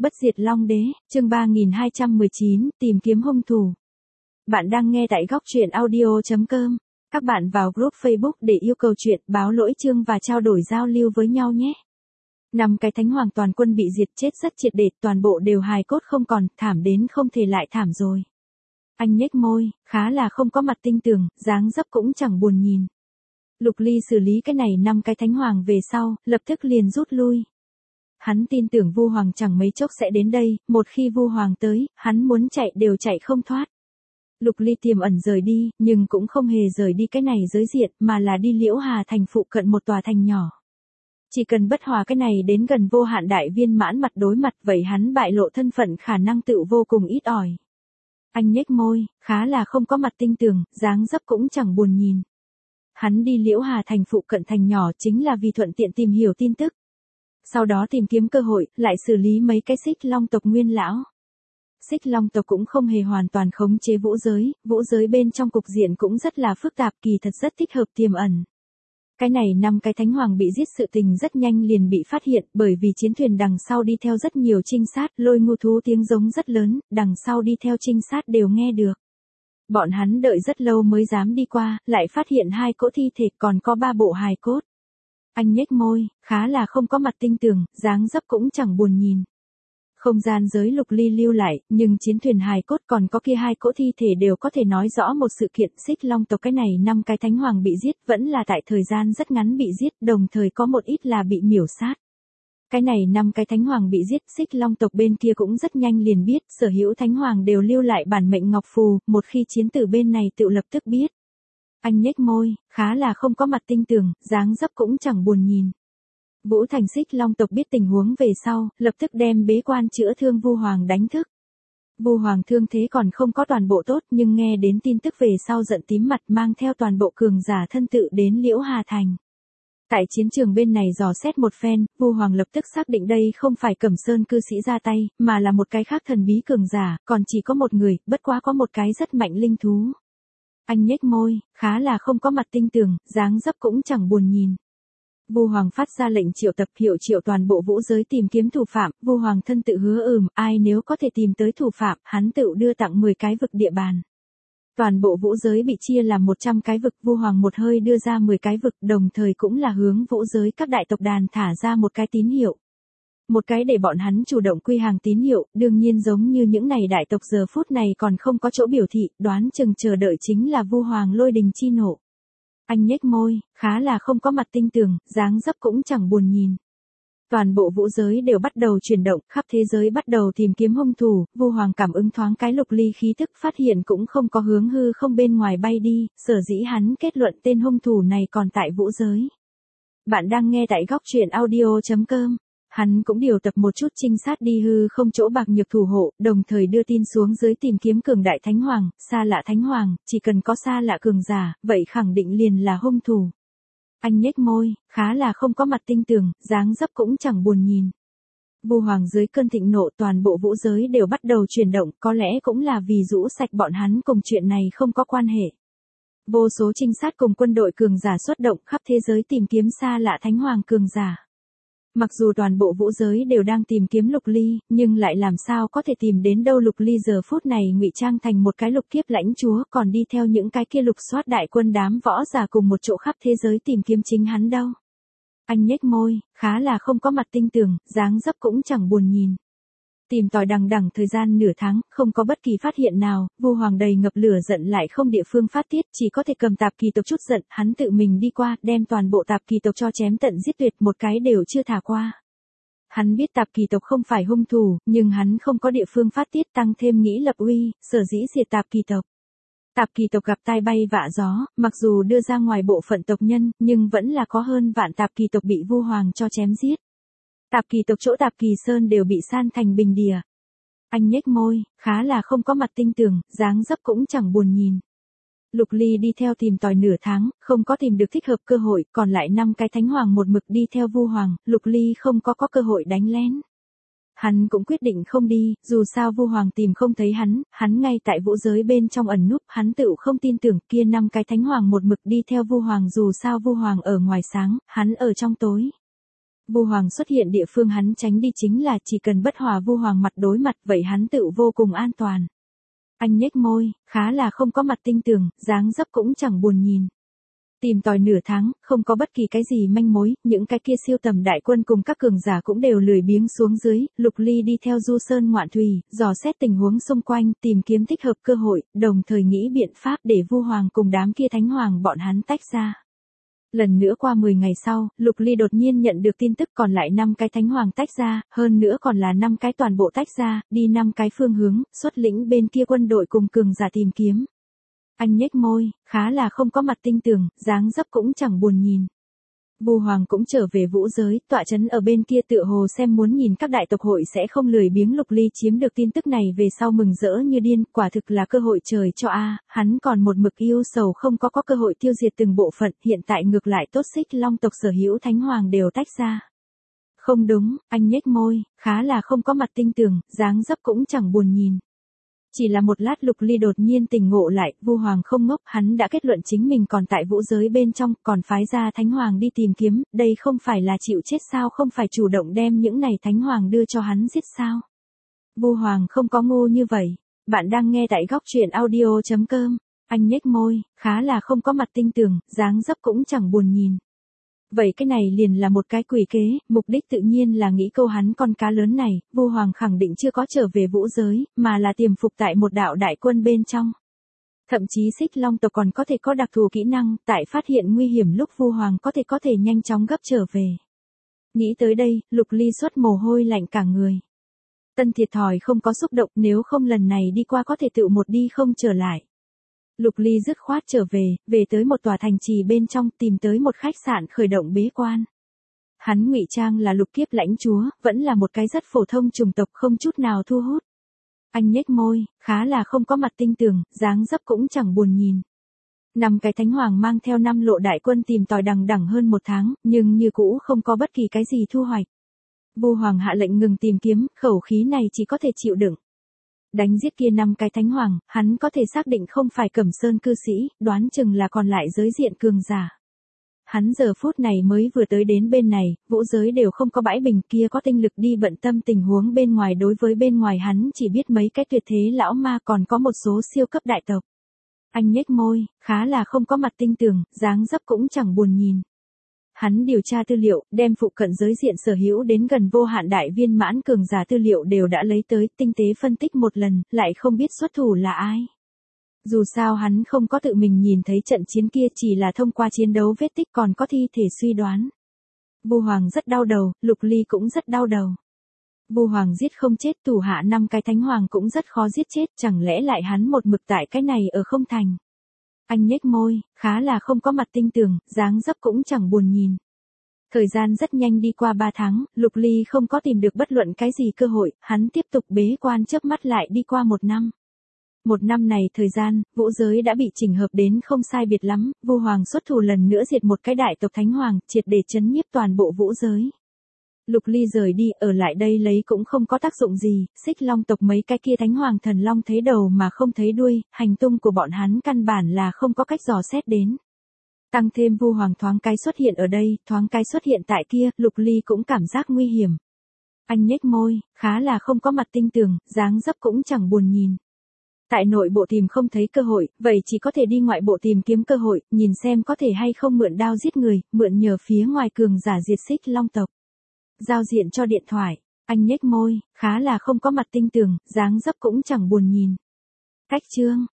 Bất diệt Long Đế, chương 3219, tìm kiếm hung thủ. Bạn đang nghe tại góc truyện audio.com. Các bạn vào group Facebook để yêu cầu chuyện, báo lỗi chương và trao đổi giao lưu với nhau nhé. 5 cái thánh hoàng toàn quân bị diệt chết rất triệt để, toàn bộ đều hài cốt không còn, thảm đến không thể lại thảm rồi. Anh nhếch môi, khá là không có mặt tinh tường, dáng dấp cũng chẳng buồn nhìn. Lục Ly xử lý cái này 5 cái thánh hoàng về sau, lập tức liền rút lui. Hắn tin tưởng Vu Hoàng chẳng mấy chốc sẽ đến đây, một khi Vu Hoàng tới, hắn muốn chạy đều chạy không thoát. Lục Ly tiềm ẩn rời đi, nhưng cũng không hề rời đi cái này giới diện, mà là đi Liễu Hà thành phụ cận một tòa thành nhỏ. Chỉ cần bất hòa cái này đến gần vô hạn đại viên mãn mặt đối mặt, vậy hắn bại lộ thân phận khả năng tự vô cùng ít ỏi. Anh nhếch môi, khá là không có mặt tinh tường, dáng dấp cũng chẳng buồn nhìn. Hắn đi Liễu Hà thành phụ cận thành nhỏ chính là vì thuận tiện tìm hiểu tin tức. Sau đó tìm kiếm cơ hội, lại xử lý mấy cái Xích Long tộc nguyên lão. Xích Long tộc cũng không hề hoàn toàn khống chế vũ giới bên trong cục diện cũng rất là phức tạp, kỳ thật rất thích hợp tiềm ẩn. Cái này 5 cái thánh hoàng bị giết sự tình rất nhanh liền bị phát hiện, bởi vì chiến thuyền đằng sau đi theo rất nhiều trinh sát, Lôi Ngưu thú tiếng giống rất lớn, đằng sau đi theo trinh sát đều nghe được. Bọn hắn đợi rất lâu mới dám đi qua, lại phát hiện 2 cỗ thi thể, còn có 3 bộ hài cốt. Anh nhếch môi, khá là không có mặt tinh tường, dáng dấp cũng chẳng buồn nhìn. Không gian giới Lục Ly lưu lại, nhưng chiến thuyền hài cốt còn có kia 2 cỗ thi thể đều có thể nói rõ một sự kiện. Xích Long tộc cái này 5 cái thánh hoàng bị giết, vẫn là tại thời gian rất ngắn bị giết, đồng thời có một ít là bị miểu sát. Cái này 5 cái thánh hoàng bị giết, Xích Long tộc bên kia cũng rất nhanh liền biết, sở hữu thánh hoàng đều lưu lại bản mệnh ngọc phù, một khi chiến tử bên này tự lập tức biết. Anh nhếch môi, khá là không có mặt tinh tường, dáng dấp cũng chẳng buồn nhìn. Vũ Thành Xích Long tộc biết tình huống về sau, lập tức đem bế quan chữa thương Vu Hoàng đánh thức. Vu Hoàng thương thế còn không có toàn bộ tốt, nhưng nghe đến tin tức về sau giận tím mặt, mang theo toàn bộ cường giả thân tự đến Liễu Hà thành. Tại chiến trường bên này dò xét một phen, Vu Hoàng lập tức xác định đây không phải Cẩm Sơn cư sĩ ra tay, mà là một cái khác thần bí cường giả, còn chỉ có một người, bất quá có một cái rất mạnh linh thú. Anh nhếch môi, khá là không có mặt tinh tường, dáng dấp cũng chẳng buồn nhìn. Vu Hoàng phát ra lệnh triệu tập triệu toàn bộ vũ giới tìm kiếm thủ phạm, Vu Hoàng thân tự hứa ai nếu có thể tìm tới thủ phạm, hắn tự đưa tặng 10 cái vực địa bàn. Toàn bộ vũ giới bị chia làm 100 cái vực, Vu Hoàng một hơi đưa ra 10 cái vực, đồng thời cũng là hướng vũ giới các đại tộc đàn thả ra một cái tín hiệu. Một cái để bọn hắn chủ động quy hàng tín hiệu, đương nhiên giống như những này đại tộc giờ phút này còn không có chỗ biểu thị, đoán chừng chờ đợi chính là Vu Hoàng lôi đình chi nộ. Anh nhếch môi, khá là không có mặt tinh tường, dáng dấp cũng chẳng buồn nhìn. Toàn bộ vũ giới đều bắt đầu chuyển động, khắp thế giới bắt đầu tìm kiếm hung thủ, Vu Hoàng cảm ứng thoáng cái Lục Ly khí thức, phát hiện cũng không có hướng hư không bên ngoài bay đi, sở dĩ hắn kết luận tên hung thủ này còn tại vũ giới. Bạn đang nghe tại góc truyện audio.com. Hắn cũng điều tập một chút trinh sát đi hư không chỗ bạc nhược thủ hộ, đồng thời đưa tin xuống dưới tìm kiếm cường đại thánh hoàng, xa lạ thánh hoàng, chỉ cần có xa lạ cường giả, vậy khẳng định liền là hung thủ. Anh nhếch môi, khá là không có mặt tinh tường, dáng dấp cũng chẳng buồn nhìn. Vu Hoàng dưới cơn thịnh nộ, toàn bộ vũ giới đều bắt đầu chuyển động, có lẽ cũng là vì rũ sạch bọn hắn cùng chuyện này không có quan hệ. Vô số trinh sát cùng quân đội cường giả xuất động khắp thế giới tìm kiếm xa lạ thánh hoàng cường giả. Mặc dù toàn bộ vũ giới đều đang tìm kiếm Lục Ly, nhưng lại làm sao có thể tìm đến đâu. Lục Ly giờ phút này ngụy trang thành một cái lục kiếp lãnh chúa, còn đi theo những cái kia lục soát đại quân đám võ giả cùng một chỗ khắp thế giới tìm kiếm chính hắn đâu. Anh nhếch môi, khá là không có mặt tinh tường, dáng dấp cũng chẳng buồn nhìn. Tìm tòi đằng đẵng thời gian nửa tháng, không có bất kỳ phát hiện nào, Vu Hoàng đầy ngập lửa giận lại không địa phương phát tiết, chỉ có thể cầm Tạp Kỳ tộc chút giận, hắn tự mình đi qua, đem toàn bộ Tạp Kỳ tộc cho chém tận giết tuyệt, một cái đều chưa thả qua. Hắn biết Tạp Kỳ tộc không phải hung thủ, nhưng hắn không có địa phương phát tiết, tăng thêm nghĩ lập uy, sở dĩ diệt Tạp Kỳ tộc. Tạp Kỳ tộc gặp tai bay vạ gió, mặc dù đưa ra ngoài bộ phận tộc nhân, nhưng vẫn là có hơn vạn Tạp Kỳ tộc bị Vu Hoàng cho chém giết. Tạp Kỳ tộc chỗ Tạp Kỳ Sơn đều bị san thành bình địa. Anh nhếch môi, khá là không có mặt tinh tường, dáng dấp cũng chẳng buồn nhìn. Lục Ly đi theo tìm tòi nửa tháng, không có tìm được thích hợp cơ hội, còn lại 5 cái thánh hoàng một mực đi theo Vu Hoàng, Lục Ly không có cơ hội đánh lén. Hắn cũng quyết định không đi, dù sao Vu Hoàng tìm không thấy hắn ngay tại vũ giới bên trong ẩn núp, hắn tự không tin tưởng kia 5 cái thánh hoàng một mực đi theo Vu Hoàng, dù sao Vu Hoàng ở ngoài sáng, hắn ở trong tối. Vu Hoàng xuất hiện địa phương hắn tránh đi chính là chỉ cần bất hòa Vu Hoàng mặt đối mặt vậy hắn tự vô cùng an toàn. Anh nhếch môi, khá là không có mặt tinh tường, dáng dấp cũng chẳng buồn nhìn. Tìm tòi nửa tháng, không có bất kỳ cái gì manh mối, những cái kia siêu tầm đại quân cùng các cường giả cũng đều lười biếng xuống dưới, Lục Ly đi theo Du Sơn Ngoạn Thủy, dò xét tình huống xung quanh, tìm kiếm thích hợp cơ hội, đồng thời nghĩ biện pháp để Vu Hoàng cùng đám kia thánh hoàng bọn hắn tách ra. Lần nữa qua 10 ngày sau, Lục Ly đột nhiên nhận được tin tức còn lại 5 cái thánh hoàng tách ra, hơn nữa còn là 5 cái toàn bộ tách ra, đi 5 cái phương hướng, xuất lĩnh bên kia quân đội cùng cường giả tìm kiếm. Anh nhếch môi, khá là không có mặt tinh tường, dáng dấp cũng chẳng buồn nhìn. Vu Hoàng cũng trở về vũ giới, tọa trấn ở bên kia tựa hồ xem muốn nhìn các đại tộc hội sẽ không lười biếng. Lục Ly chiếm được tin tức này về sau mừng rỡ như điên, quả thực là cơ hội trời cho a, hắn còn một mực yêu sầu không có cơ hội tiêu diệt từng bộ phận, hiện tại ngược lại tốt Xích Long tộc sở hữu thánh hoàng đều tách ra. Không đúng, anh nhếch môi, khá là không có mặt tinh tường, dáng dấp cũng chẳng buồn nhìn. Chỉ là một lát Lục Ly đột nhiên tỉnh ngộ lại, Vu Hoàng không ngốc, hắn đã kết luận chính mình còn tại vũ giới bên trong, còn phái ra thánh hoàng đi tìm kiếm, đây không phải là chịu chết sao, không phải chủ động đem những này thánh hoàng đưa cho hắn giết sao. Vu Hoàng không có ngu như vậy. Bạn đang nghe tại góc truyện audio.com. Anh nhếch môi, khá là không có mặt tinh tường, dáng dấp cũng chẳng buồn nhìn. Vậy cái này liền là một cái quỷ kế, mục đích tự nhiên là nghĩ câu hắn con cá lớn này, Vu Hoàng khẳng định chưa có trở về vũ giới, mà là tiềm phục tại một đạo đại quân bên trong. Thậm chí Xích Long tộc còn có thể có đặc thù kỹ năng, tại phát hiện nguy hiểm lúc Vu Hoàng có thể nhanh chóng gấp trở về. Nghĩ tới đây, Lục Ly xuất mồ hôi lạnh cả người. Tân thiệt thòi không có xúc động, nếu không lần này đi qua có thể tự một đi không trở lại. Lục Ly dứt khoát trở về tới một tòa thành trì bên trong, tìm tới một khách sạn khởi động bế quan. Hắn ngụy trang là Lục Kiếp lãnh chúa, vẫn là một cái rất phổ thông chủng tộc không chút nào thu hút. Anh nhếch môi, khá là không có mặt tinh tường, dáng dấp cũng chẳng buồn nhìn. 5 cái thánh hoàng mang theo 5 lộ đại quân tìm tòi đằng đẵng hơn 1 tháng, nhưng như cũ không có bất kỳ cái gì thu hoạch. Vu Hoàng hạ lệnh ngừng tìm kiếm, khẩu khí này chỉ có thể chịu đựng. Đánh giết kia 5 cái thánh hoàng, hắn có thể xác định không phải Cẩm Sơn cư sĩ, đoán chừng là còn lại giới diện cường giả. Hắn giờ phút này mới vừa tới đến bên này, vũ giới đều không có bãi bình, kia có tinh lực đi bận tâm tình huống bên ngoài. Đối với bên ngoài hắn chỉ biết mấy cái tuyệt thế lão ma, còn có một số siêu cấp đại tộc. Anh nhếch môi, khá là không có mặt tinh tường, dáng dấp cũng chẳng buồn nhìn. Hắn điều tra tư liệu, đem phụ cận giới diện sở hữu đến gần vô hạn đại viên mãn cường giả tư liệu đều đã lấy tới, tinh tế phân tích một lần, lại không biết xuất thủ là ai. Dù sao hắn không có tự mình nhìn thấy trận chiến kia, chỉ là thông qua chiến đấu vết tích còn có thi thể suy đoán. Vu Hoàng rất đau đầu, Lục Ly cũng rất đau đầu. Vu Hoàng giết không chết, thủ hạ 5 cái thánh hoàng cũng rất khó giết chết, chẳng lẽ lại hắn một mực tại cái này ở không thành. Anh nhếch môi, khá là không có mặt tinh tường, dáng dấp cũng chẳng buồn nhìn. Thời gian rất nhanh đi qua 3 tháng, Lục Ly không có tìm được bất luận cái gì cơ hội, hắn tiếp tục bế quan, chớp mắt lại đi qua 1 năm. 1 năm này thời gian, vũ giới đã bị chỉnh hợp đến không sai biệt lắm, Vu Hoàng xuất thủ lần nữa diệt một cái đại tộc thánh hoàng, triệt để chấn nhiếp toàn bộ vũ giới. Lục Ly rời đi, ở lại đây lấy cũng không có tác dụng gì, Xích Long tộc mấy cái kia thánh hoàng thần long thấy đầu mà không thấy đuôi, hành tung của bọn hắn căn bản là không có cách dò xét đến. Tăng thêm Vu Hoàng thoáng cái xuất hiện ở đây, thoáng cái xuất hiện tại kia, Lục Ly cũng cảm giác nguy hiểm. Anh nhếch môi, khá là không có mặt tinh tường, dáng dấp cũng chẳng buồn nhìn. Tại nội bộ tìm không thấy cơ hội, vậy chỉ có thể đi ngoại bộ tìm kiếm cơ hội, nhìn xem có thể hay không mượn đao giết người, mượn nhờ phía ngoài cường giả diệt Xích Long tộc. Giao diện cho điện thoại, anh nhếch môi, khá là không có mặt tinh tường, dáng dấp cũng chẳng buồn nhìn. Cách chương.